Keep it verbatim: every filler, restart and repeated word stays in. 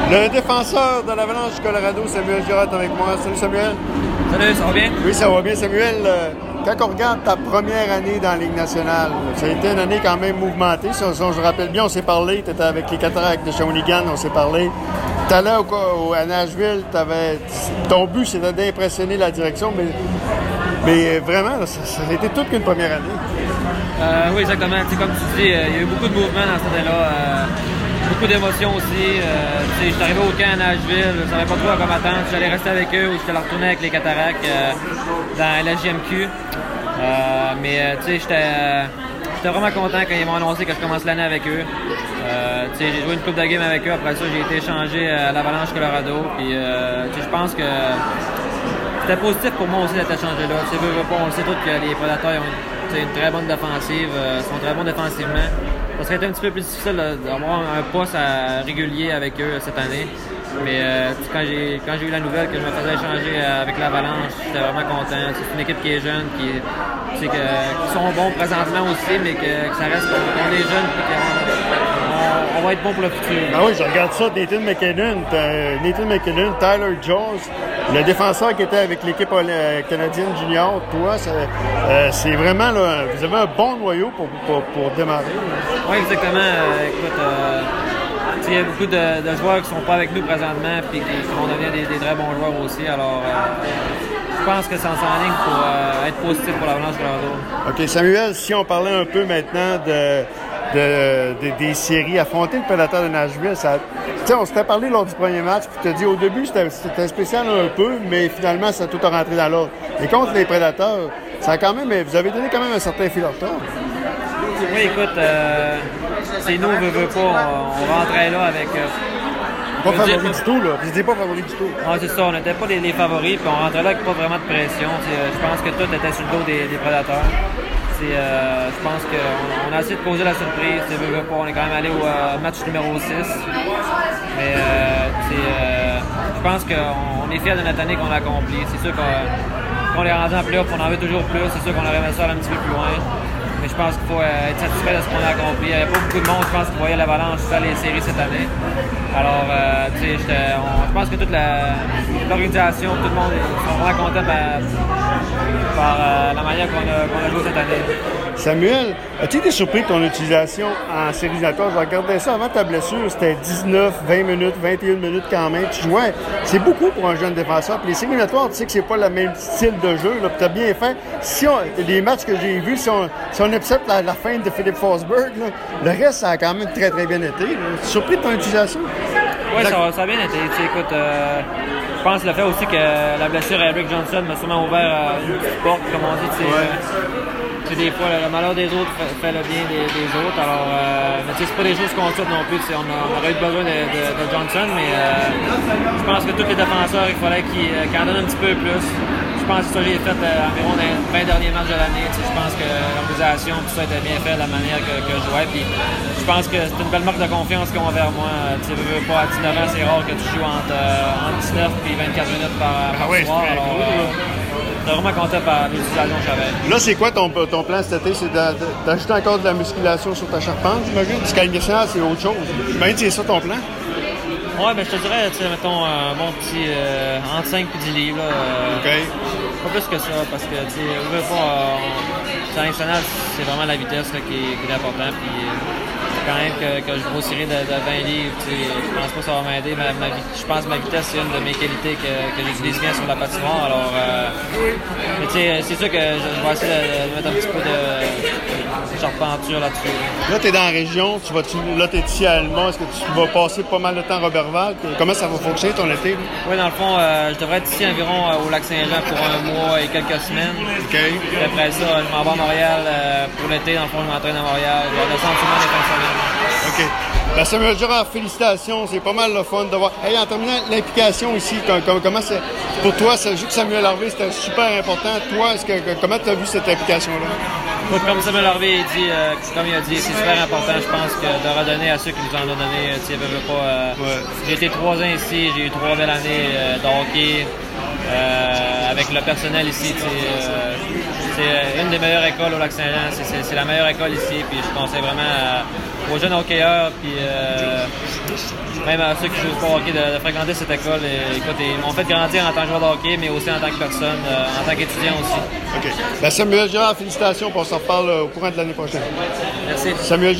Le défenseur de l'Avalanche du Colorado, Samuel Girard, est avec moi. Salut Samuel. Salut, ça va bien? Oui, ça va bien. Samuel, euh, quand on regarde ta première année dans la Ligue nationale, ça a été une année quand même mouvementée. Si, on, si on, je rappelle bien, on s'est parlé, tu étais avec les Cataractes de Shawinigan, on s'est parlé. Tu allais au, au, à Nashville, t'avais, ton but c'était d'impressionner la direction, mais, mais vraiment, là, ça, ça a été toute qu'une première année. Euh, oui, exactement. T'sais, comme tu dis, euh, il y a eu beaucoup de mouvements dans cette année-là. Euh, beaucoup d'émotions aussi. Euh, je suis arrivé au camp à Nashville, je ne savais pas trop à quoi m'attendre. J'allais rester avec eux ou je allais retourner avec les Cataractes euh, dans la J M Q. Euh, mais euh, tu sais, j'étais euh, j'étais vraiment content quand ils m'ont annoncé que je commence l'année avec eux. Euh, j'ai joué une coupe de game avec eux. Après ça, j'ai été échangé à l'Avalanche Colorado. Puis, euh, je pense que c'était positif pour moi aussi d'être échangé là. Veux, veux pas, on le sait tous que les Prédateurs ont une, une très bonne défensive, euh, sont très bons défensivement. Ça serait été un petit peu plus difficile d'avoir un poste à, régulier avec eux cette année. Mais euh, quand j'ai quand j'ai eu la nouvelle que je me faisais échanger avec l'Avalanche, j'étais vraiment content. C'est une équipe qui est jeune, qui, que, qui sont bons présentement aussi, mais que, que ça reste qu'on est jeune et qu'on on va être bon pour le futur. Ah oui, je regarde ça. Nathan McKinnon, Nathan McKinnon, Tyler Jones, le défenseur qui était avec l'équipe canadienne junior, toi, c'est, euh, c'est vraiment, là, vous avez un bon noyau pour, pour, pour démarrer. Oui, exactement. Euh, écoute, euh, il y a beaucoup de, de joueurs qui ne sont pas avec nous présentement et qui, qui vont devenir des, des très bons joueurs aussi. Alors, euh, je pense que ça s'enligne pour euh, être positif pour l'Avalanche Colorado. OK. Samuel, si on parlait un peu maintenant de, de, de, des séries, affronter le Prédateur de Nashville, ça, on s'était parlé lors du premier match, puis tu t'as dit au début c'était, c'était spécial un peu, mais finalement ça a tout rentré dans l'ordre. Et contre les Prédateurs, ça a quand même, vous avez donné quand même un certain fil à retard. Oui, écoute, euh, c'est nous, on veut, veut pas, on, on rentrait là avec... Euh, pas favori du tout, là. Vous n'étiez pas favori du tout. Ah, c'est ça, on n'était pas les, les favoris, puis on rentrait là avec pas vraiment de pression. Euh, je pense que tout était sur le dos des, des Prédateurs. Euh, je pense qu'on on a essayé de causer la surprise. Veut, veut pas, on est quand même allé au euh, match numéro six. Mais euh, euh, je pense qu'on est fiers de notre année qu'on a accomplie. C'est sûr qu'on, qu'on est rendu en play-off, on en veut toujours plus. C'est sûr qu'on aurait aimé ça aller un petit peu plus loin. Mais je pense qu'il faut euh, être satisfait de ce qu'on a accompli. Il n'y avait pas beaucoup de monde, je pense, qui voyait l'Avalanche faire les séries cette année. Alors, euh, tu sais, je pense que toute la, l'organisation, tout le monde sont vraiment contents par, par euh, la manière qu'on a, qu'on a joué cette année. Samuel, as-tu été surpris de ton utilisation en séries éliminatoires? Je regardais ça avant ta blessure, c'était dix-neuf, vingt minutes, vingt et une minutes quand même. Tu jouais, c'est beaucoup pour un jeune défenseur. Puis les séries éliminatoires, tu sais que c'est pas le même style de jeu. Là, puis t'as bien fait. Si on, les matchs que j'ai vus, si on, si on accepte la, la fin de Philippe Forsberg, là, le reste, ça a quand même très très bien été. Là. Tu es surpris de ton utilisation? Oui, ça, ça a bien été. Tu sais, écoute, euh, je pense le fait aussi que la blessure à Eric Johnson m'a sûrement ouvert euh, une petite porte, comme on dit. Tu sais, ouais. euh, des fois, le malheur des autres fait, fait le bien des, des autres. Alors, euh, mais tu sais, c'est pas des choses qu'on souhaite non plus. On, a, on aurait eu besoin de, de, de Johnson, mais euh, je pense que tous les défenseurs, il fallait qu'ils, qu'ils en donnent un petit peu plus. Je pense que ça, j'ai fait euh, environ les vingt derniers matchs de l'année. Tu sais, je pense que l'organisation, tout ça était bien fait de la manière que, que je jouais. Puis, je pense que c'est une belle marque de confiance qu'ils ont envers moi. Tu sais, pas à dix-neuf ans, c'est rare que tu joues entre, euh, entre dix-neuf et vingt-quatre minutes par, par ah oui, soir. Alors, euh, j'étais vraiment content par l'utilisation que j'avais. Là, c'est quoi ton, ton plan cet été? C'est d'ajouter encore de la musculation sur ta charpente, j'imagine? Parce qu'à nationale, c'est autre chose. J'imagine que c'est ça ton plan? Ouais, ben je te dirais, tu sais, mettons, euh, mon petit euh, entre cinq et dix livres. Là, euh, OK. Pas plus que ça, parce que, tu sais, on veut pas. Euh, national, c'est vraiment la vitesse là, qui, est, qui est important. Puis, euh, quand même que, que je grossirai de, de vingt livres, tu sais, je pense pas que ça va m'aider. Ma, ma, je pense que ma vitesse, c'est une de mes qualités que, que j'utilise bien sur la patinoire. Alors, euh, mais tu sais, c'est sûr que je, je vais essayer de, de mettre un petit peu de, de charpenture là-dessus. Là, tu es dans la région, tu vas, tu, là, tu es ici à Alma. Est-ce que tu vas passer pas mal de temps à Robertval? Comment ça va fonctionner ton été? Là? Oui, dans le fond, euh, je devrais être ici environ euh, au Lac-Saint-Jean pour un mois et quelques semaines. OK. Puis après ça, je m'en vais à Montréal euh, pour l'été. Dans le fond, je m'entraîne à Montréal. Je vais descendre souvent les fins de semaine. OK. Ben, Samuel Girard, félicitations. C'est pas mal le fun de voir. Hey, en terminant, l'implication ici, comment, comment c'est, pour toi, ça joue que Samuel Harvey, c'était super important. Toi, est-ce que, comment tu as vu cette implication-là? Comme Samuel Harvey dit, euh, comme il a dit, c'est super important, je pense, que de redonner à ceux qui nous en ont donné. Tu sais, pas, euh, ouais. J'ai été trois ans ici, j'ai eu trois belles années euh, de hockey. Euh, avec le personnel ici, euh, c'est une des meilleures écoles au Lac-Saint-Jean. C'est, c'est, c'est la meilleure école ici. Puis je conseille vraiment à, aux jeunes hockeyeurs, puis euh, même à ceux qui jouent pas au hockey, de, de fréquenter cette école. Et, écoute, ils m'ont fait grandir en tant que joueur de hockey, mais aussi en tant que personne, euh, en tant qu'étudiant aussi. OK. Ben, Samuel Girard, félicitations. On s'en reparle au courant de l'année prochaine. Merci. Samuel